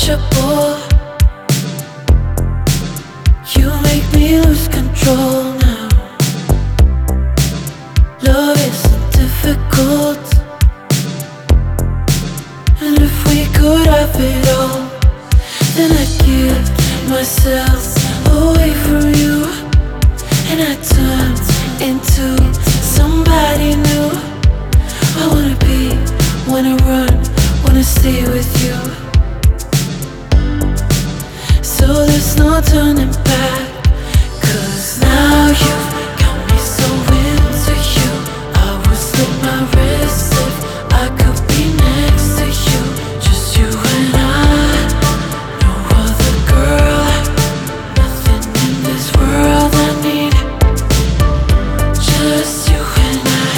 untouchable. You make me lose control now. Love isn't difficult, and if we could have it all, then I'd give myself away from you, and I turned into somebody new. I wanna be, wanna run, wanna stay with you. So there's no turning back, 'cause now you've got me so into you. I would slip my wrist if I could be next to you. Just you and I, no other girl, nothing in this world I need. Just you and I,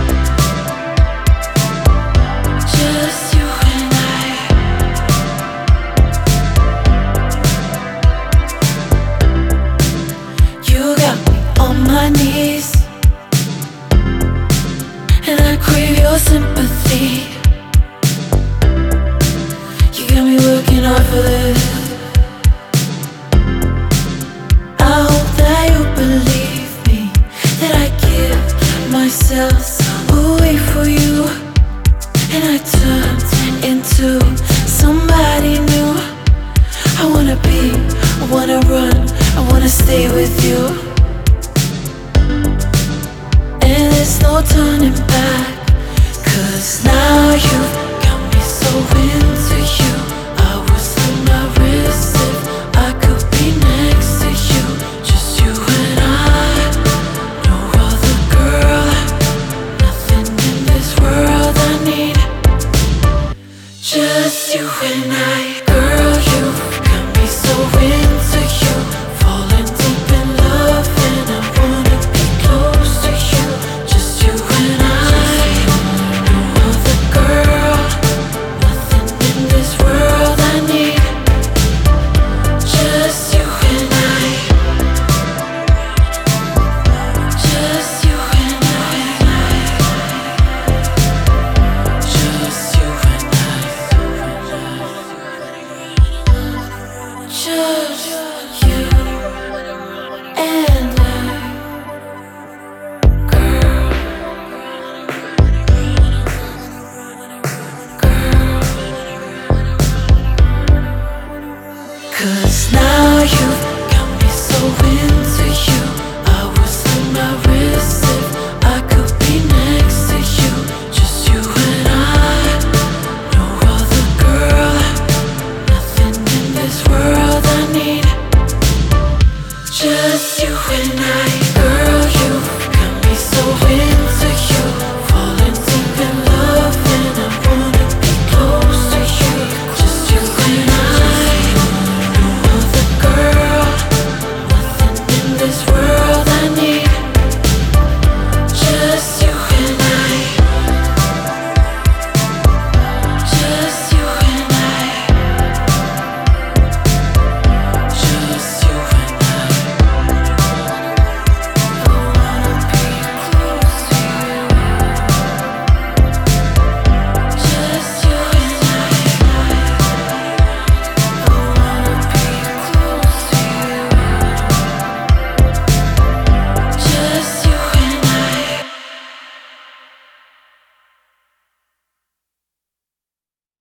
just you and I. You got me on my knees, and I crave your sympathy. You got me working hard for this. I hope that you believe me, that I give myself away for you, and I turned into somebody new. I wanna be, I wanna run, I wanna stay with you, and there's no turning back, 'cause now